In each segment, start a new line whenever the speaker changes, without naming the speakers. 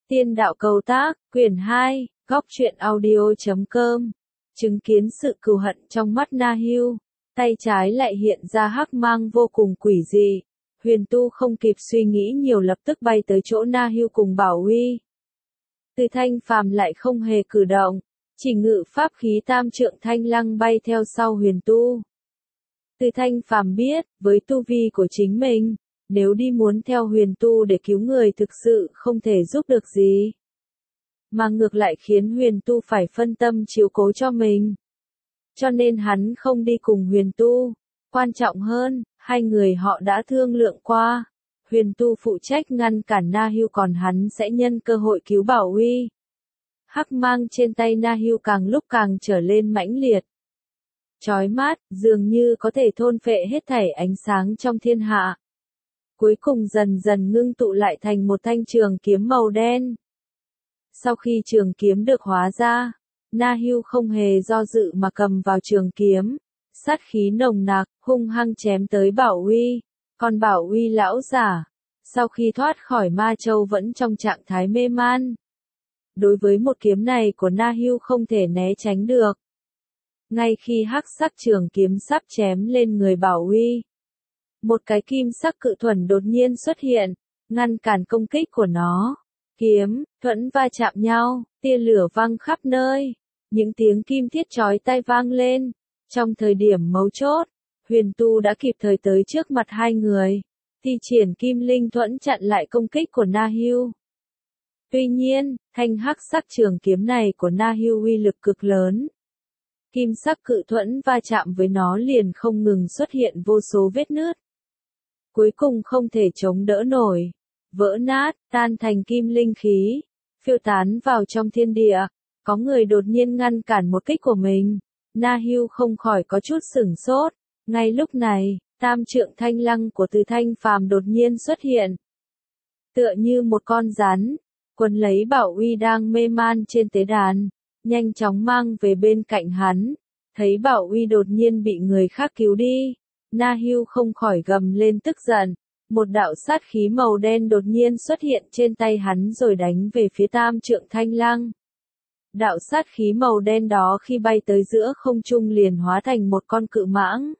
Tiên đạo cầu tác, quyển 2, góc truyện audio.com. Chứng kiến sự cừu hận trong mắt Na Hưu, tay trái lại hiện ra hắc mang vô cùng quỷ dị. Huyền Tu không kịp suy nghĩ nhiều lập tức bay tới chỗ Na Hưu cùng Bảo Uy. Từ Thanh Phàm lại không hề cử động, chỉ ngự pháp khí tam trượng thanh lăng bay theo sau Huyền Tu. Từ Thanh Phàm biết, với tu vi của chính mình, nếu đi muốn theo Huyền Tu để cứu người thực sự không thể giúp được gì. Mà ngược lại khiến Huyền Tu phải phân tâm chiếu cố cho mình. Cho nên hắn không đi cùng Huyền Tu. Quan trọng hơn, hai người họ đã thương lượng qua. Huyền Tu phụ trách ngăn cản Na Hưu còn hắn sẽ nhân cơ hội cứu Bảo Uy. Hắc mang trên tay Na Hưu càng lúc càng trở lên mãnh liệt. Chói mắt, dường như có thể thôn phệ hết thảy ánh sáng trong thiên hạ. Cuối cùng dần dần ngưng tụ lại thành một thanh trường kiếm màu đen. Sau khi trường kiếm được hóa ra, Na Hưu không hề do dự mà cầm vào trường kiếm, sát khí nồng nặc, hung hăng chém tới Bảo Uy. Còn Bảo Uy lão giả, sau khi thoát khỏi Ma Châu vẫn trong trạng thái mê man. Đối với một kiếm này của Na Hưu không thể né tránh được. Ngay khi hắc sắc trường kiếm sắp chém lên người Bảo Uy, một cái kim sắc cự thuẫn đột nhiên xuất hiện, ngăn cản công kích của nó. Kiếm, thuẫn va chạm nhau, tia lửa văng khắp nơi, những tiếng kim thiết chói tai vang lên. Trong thời điểm mấu chốt, Huyền Tu đã kịp thời tới trước mặt hai người, thi triển kim linh thuẫn chặn lại công kích của Na Hưu. Tuy nhiên, thanh hắc sắc trường kiếm này của Na Hưu uy lực cực lớn. Kim sắc cự thuẫn va chạm với nó liền không ngừng xuất hiện vô số vết nứt. Cuối cùng không thể chống đỡ nổi, vỡ nát, tan thành kim linh khí, phiêu tán vào trong thiên địa. Có người đột nhiên ngăn cản một kích của mình. Na Hưu không khỏi có chút sửng sốt. Ngay lúc này, tam trượng thanh lăng của Từ Thanh Phàm đột nhiên xuất hiện. Tựa như một con rắn, quấn lấy Bảo Uy đang mê man trên tế đàn, nhanh chóng mang về bên cạnh hắn. Thấy Bảo Uy đột nhiên bị người khác cứu đi, Na Hưu không khỏi gầm lên tức giận. Một đạo sát khí màu đen đột nhiên xuất hiện trên tay hắn rồi đánh về phía tam trượng thanh lăng. Đạo sát khí màu đen đó khi bay tới giữa không trung liền hóa thành một con cự mãng.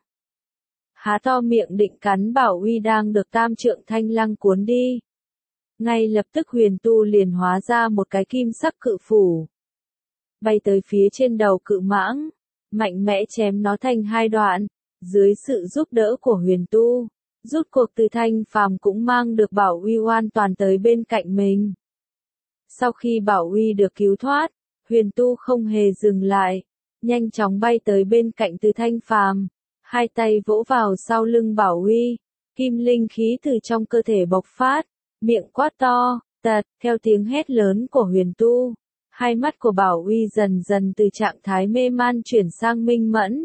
Há to miệng định cắn Bảo Uy đang được tam trượng thanh lăng cuốn đi. Ngay lập tức Huyền Tu liền hóa ra một cái kim sắc cự phủ. Bay tới phía trên đầu cự mãng, mạnh mẽ chém nó thành hai đoạn. Dưới sự giúp đỡ của Huyền Tu, rút cuộc Từ Thanh Phàm cũng mang được Bảo Uy hoàn toàn tới bên cạnh mình. Sau khi Bảo Uy được cứu thoát, Huyền Tu không hề dừng lại, nhanh chóng bay tới bên cạnh Từ Thanh Phàm, hai tay vỗ vào sau lưng Bảo Uy, kim linh khí từ trong cơ thể bộc phát, miệng quát to, tật, theo tiếng hét lớn của Huyền Tu, hai mắt của Bảo Uy dần dần từ trạng thái mê man chuyển sang minh mẫn.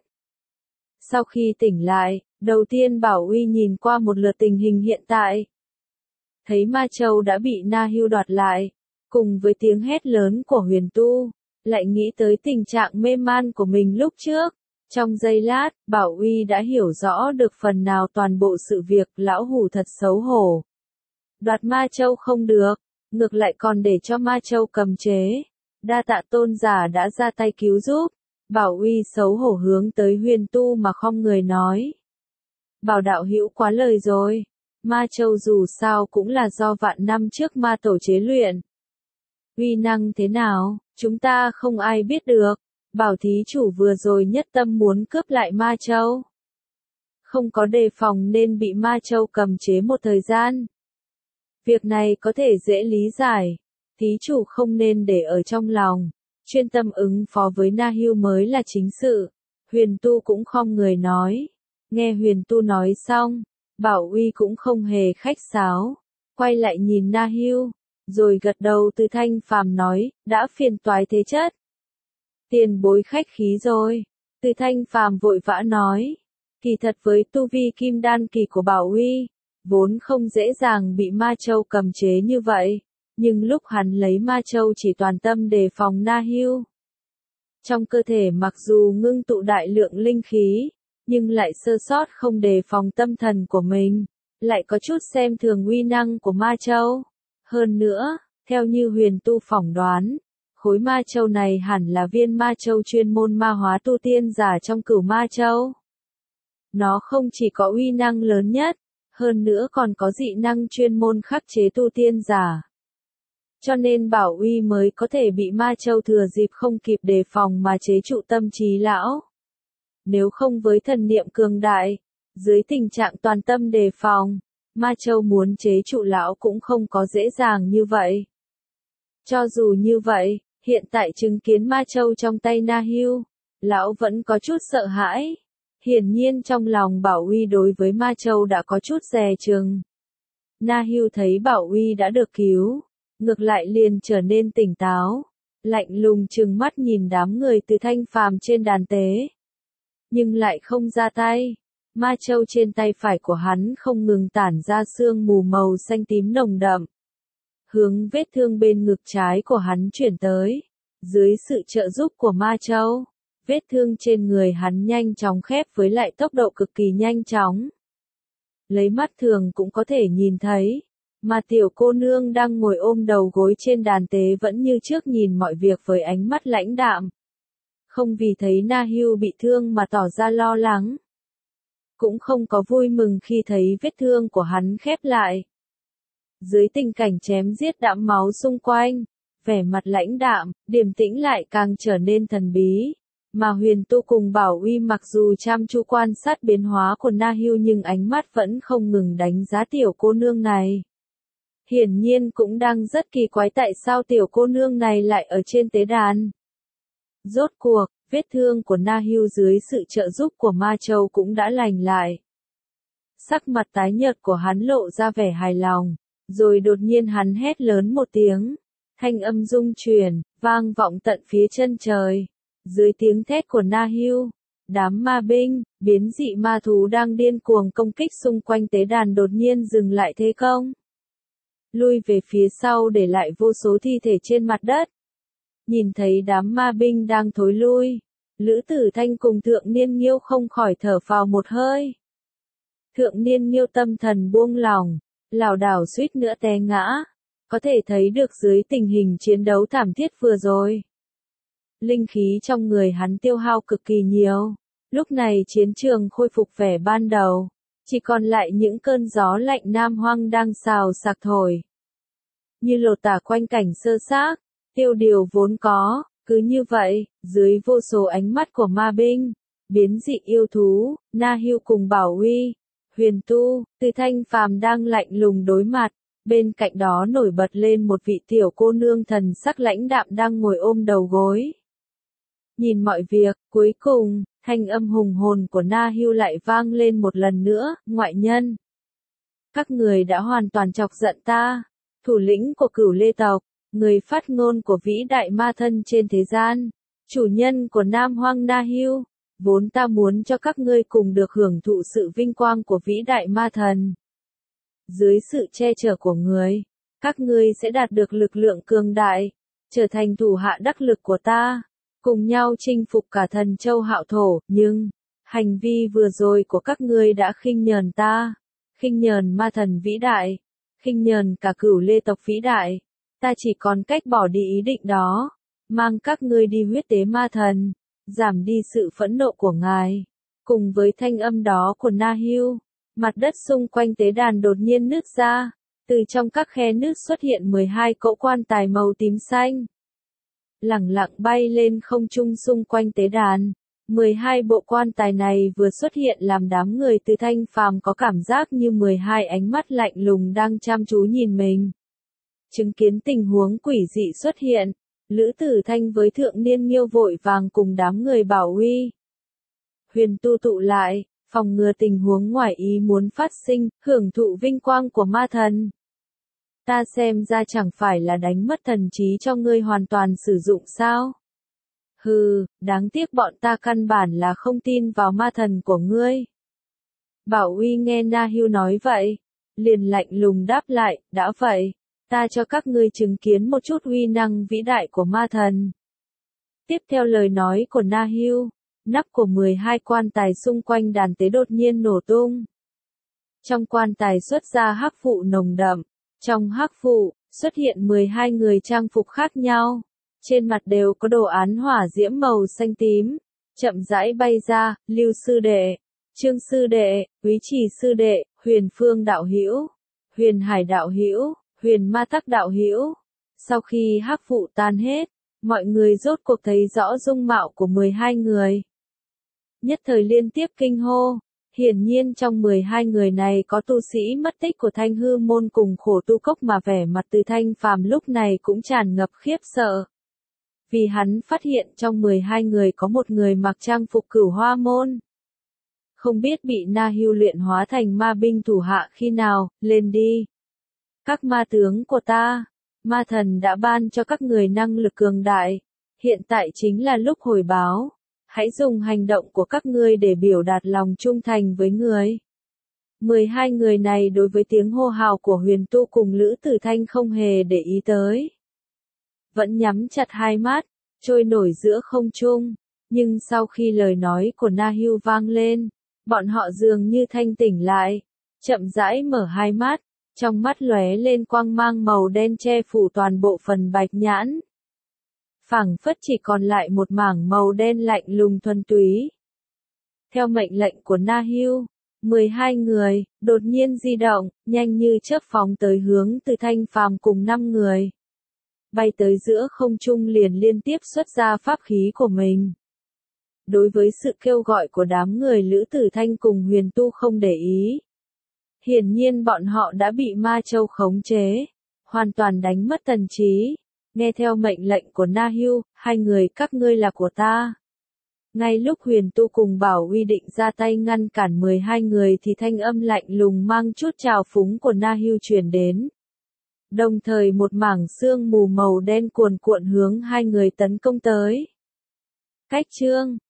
Sau khi tỉnh lại, đầu tiên Bảo Uy nhìn qua một lượt tình hình hiện tại. Thấy Ma Châu đã bị Na Hưu đoạt lại, cùng với tiếng hét lớn của Huyền Tu, lại nghĩ tới tình trạng mê man của mình lúc trước. Trong giây lát, Bảo Uy đã hiểu rõ được phần nào toàn bộ sự việc. Lão hủ thật xấu hổ. Đoạt Ma Châu không được, ngược lại còn để cho Ma Châu cầm chế. Đa tạ tôn giả đã ra tay cứu giúp. Bảo Uy xấu hổ hướng tới Huyền Tu mà khom người nói. Bảo đạo hữu quá lời rồi. Ma Châu dù sao cũng là do vạn năm trước ma tổ chế luyện. Uy năng thế nào, chúng ta không ai biết được. Bảo thí chủ vừa rồi nhất tâm muốn cướp lại Ma Châu. Không có đề phòng nên bị Ma Châu cầm chế một thời gian. Việc này có thể dễ lý giải. Thí chủ không nên để ở trong lòng. Chuyên tâm ứng phó với Na Hưu mới là chính sự. Huyền Tu cũng khom người nói. Nghe Huyền Tu nói xong, Bảo Uy cũng không hề khách sáo. Quay lại nhìn Na Hưu, rồi gật đầu. Từ Thanh Phàm nói, đã phiền toái thế chất. Tiền bối khách khí rồi. Từ Thanh Phàm vội vã nói. Kỳ thật với tu vi kim đan kỳ của Bảo Uy, vốn không dễ dàng bị Ma Châu cầm chế như vậy. Nhưng lúc hắn lấy Ma Châu chỉ toàn tâm đề phòng Na Hưu. Trong cơ thể mặc dù ngưng tụ đại lượng linh khí, nhưng lại sơ sót không đề phòng tâm thần của mình, lại có chút xem thường uy năng của Ma Châu. Hơn nữa, Theo như Huyền Tu phỏng đoán, khối ma châu này hẳn là viên ma châu chuyên môn ma hóa tu tiên giả trong Cửu Ma Châu. Nó không chỉ có uy năng lớn nhất, hơn nữa còn có dị năng chuyên môn khắc chế tu tiên giả. Cho nên Bảo Uy mới có thể bị ma châu thừa dịp không kịp đề phòng mà chế trụ tâm trí lão. Nếu không với thần niệm cường đại, dưới tình trạng toàn tâm đề phòng, ma châu muốn chế trụ lão cũng không có dễ dàng như vậy. Cho dù như vậy, hiện tại chứng kiến ma châu trong tay Na Hưu, lão vẫn có chút sợ hãi. Hiển nhiên trong lòng Bảo Uy đối với ma châu đã có chút dè chừng. Na Hưu thấy Bảo Uy đã được cứu, ngược lại liền trở nên tỉnh táo, lạnh lùng trừng mắt nhìn đám người từ Thanh Phàm trên đàn tế. Nhưng lại không ra tay, ma châu trên tay phải của hắn không ngừng tản ra sương mù màu xanh tím nồng đậm. Hướng vết thương bên ngực trái của hắn chuyển tới, dưới sự trợ giúp của ma châu, vết thương trên người hắn nhanh chóng khép với lại tốc độ cực kỳ nhanh chóng. Lấy mắt thường cũng có thể nhìn thấy, mà tiểu cô nương đang ngồi ôm đầu gối trên đàn tế vẫn như trước nhìn mọi việc với ánh mắt lãnh đạm. Không vì thấy Na Hưu bị thương mà tỏ ra lo lắng. Cũng không có vui mừng khi thấy vết thương của hắn khép lại. Dưới tình cảnh chém giết đẫm máu xung quanh, vẻ mặt lãnh đạm, điềm tĩnh lại càng trở nên thần bí. Mà Huyền Tu cùng Bảo Uy mặc dù chăm chú quan sát biến hóa của Na Hưu nhưng ánh mắt vẫn không ngừng đánh giá tiểu cô nương này. Hiển nhiên cũng đang rất kỳ quái tại sao tiểu cô nương này lại ở trên tế đàn. Rốt cuộc, vết thương của Na Hưu dưới sự trợ giúp của Ma Châu cũng đã lành lại. Sắc mặt tái nhợt của hắn lộ ra vẻ hài lòng, rồi đột nhiên hắn hét lớn một tiếng. Thanh âm rung chuyển, vang vọng tận phía chân trời. Dưới tiếng thét của Na Hưu, đám ma binh, biến dị ma thú đang điên cuồng công kích xung quanh tế đàn đột nhiên dừng lại thế công. Lui về phía sau để lại vô số thi thể trên mặt đất. Nhìn thấy đám ma binh đang thối lui, Lữ Tử Thanh cùng Thượng Niên Nghiêu không khỏi thở phào một hơi. Thượng Niên Nghiêu tâm thần buông lỏng, lảo đảo suýt nữa té ngã, có thể thấy được dưới tình hình chiến đấu thảm thiết vừa rồi. Linh khí trong người hắn tiêu hao cực kỳ nhiều, lúc này chiến trường khôi phục vẻ ban đầu, chỉ còn lại những cơn gió lạnh nam hoang đang xào xạc thổi. Như lột tả quanh cảnh sơ xác, tiêu điều vốn có, cứ như vậy, dưới vô số ánh mắt của ma binh, biến dị yêu thú, Na Hưu cùng Bảo Uy, Huyền Tu, Từ Thanh Phàm đang lạnh lùng đối mặt, bên cạnh đó nổi bật lên một vị tiểu cô nương thần sắc lãnh đạm đang ngồi ôm đầu gối. Nhìn mọi việc, cuối cùng, thanh âm hùng hồn của Na Hưu lại vang lên một lần nữa, ngoại nhân. Các người đã hoàn toàn chọc giận ta, thủ lĩnh của Cửu Lê tộc, người phát ngôn của vĩ đại ma thân trên thế gian, chủ nhân của Nam Hoang Na Hưu, vốn ta muốn cho các ngươi cùng được hưởng thụ sự vinh quang của vĩ đại ma thần. Dưới sự che chở của người, các ngươi sẽ đạt được lực lượng cường đại, trở thành thủ hạ đắc lực của ta, cùng nhau chinh phục cả Thần Châu Hạo Thổ, nhưng hành vi vừa rồi của các ngươi đã khinh nhờn ta, khinh nhờn ma thần vĩ đại, khinh nhờn cả Cửu Lê tộc vĩ đại. Ta chỉ còn cách bỏ đi ý định đó, mang các ngươi đi huyết tế ma thần, giảm đi sự phẫn nộ của ngài. Cùng với thanh âm đó của Na Hưu, mặt đất xung quanh tế đàn đột nhiên nứt ra, từ trong các khe nứt xuất hiện 12 cỗ quan tài màu tím xanh. Lẳng lặng bay lên không trung xung quanh tế đàn. 12 bộ quan tài này vừa xuất hiện làm đám người từ Thanh Phàm có cảm giác như 12 ánh mắt lạnh lùng đang chăm chú nhìn mình. Chứng kiến tình huống quỷ dị xuất hiện, Lữ Tử Thanh với Thượng Niên Nghiêu vội vàng cùng đám người Bảo Uy, Huyền Tu tụ lại, phòng ngừa tình huống ngoài ý muốn phát sinh, hưởng thụ vinh quang của ma thần. Ta xem ra chẳng phải là đánh mất thần trí cho ngươi hoàn toàn sử dụng sao? Hừ, đáng tiếc bọn ta căn bản là không tin vào ma thần của ngươi. Bảo Uy nghe Na Hưu nói vậy, liền lạnh lùng đáp lại, đã vậy, ta cho các ngươi chứng kiến một chút uy năng vĩ đại của ma thần. Tiếp theo lời nói của Na Hưu, nắp của 12 quan tài xung quanh đàn tế đột nhiên nổ tung. Trong quan tài xuất ra hắc vụ nồng đậm, trong hắc vụ, xuất hiện 12 người trang phục khác nhau. Trên mặt đều có đồ án hỏa diễm màu xanh tím. Chậm rãi bay ra, Lưu sư đệ, Trương sư đệ, Úy Trì sư đệ, Huyền Phương đạo hữu, Huyền Hải đạo hữu, Huyền Ma Tắc đạo hữu. Sau khi hắc vụ tan hết, mọi người rốt cuộc thấy rõ dung mạo của 12 người. Nhất thời liên tiếp kinh hô. Hiển nhiên trong 12 người này có tu sĩ mất tích của Thanh Hư môn cùng Khổ Tu Cốc, mà vẻ mặt Từ Thanh Phàm lúc này cũng tràn ngập khiếp sợ. Vì hắn phát hiện trong 12 người có một người mặc trang phục Cửu Hoa môn. Không biết bị Na Hưu luyện hóa thành ma binh thủ hạ khi nào, lên đi. Các ma tướng của ta, ma thần đã ban cho các người năng lực cường đại. Hiện tại chính là lúc hồi báo. Hãy dùng hành động của các ngươi để biểu đạt lòng trung thành với người. 12 người này đối với tiếng hô hào của Huyền Tu cùng Lữ Tử Thanh không hề để ý tới. Vẫn nhắm chặt hai mắt, trôi nổi giữa không trung. Nhưng sau khi lời nói của Na Hưu vang lên, bọn họ dường như thanh tỉnh lại, chậm rãi mở hai mắt, trong mắt lóe lên quang mang màu đen che phủ toàn bộ phần bạch nhãn. Phảng phất chỉ còn lại một mảng màu đen lạnh lùng thuần túy. Theo mệnh lệnh của Na Hưu, 12 người, đột nhiên di động, nhanh như chớp phóng tới hướng Từ Thanh Phàm cùng 5 người. Bay tới giữa không trung liền liên tiếp xuất ra pháp khí của mình. Đối với sự kêu gọi của đám người Lữ Tử Thanh cùng Huyền Tu không để ý. Hiển nhiên bọn họ đã bị Ma Châu khống chế, hoàn toàn đánh mất thần trí. Nghe theo mệnh lệnh của Na Hưu, 2 người các ngươi là của ta. Ngay lúc Huyền Tu cùng Bảo Uy định ra tay ngăn cản 12 người thì thanh âm lạnh lùng mang chút trào phúng của Na Hưu truyền đến. Đồng thời một mảng sương mù màu đen cuồn cuộn hướng 2 người tấn công tới. Cách chương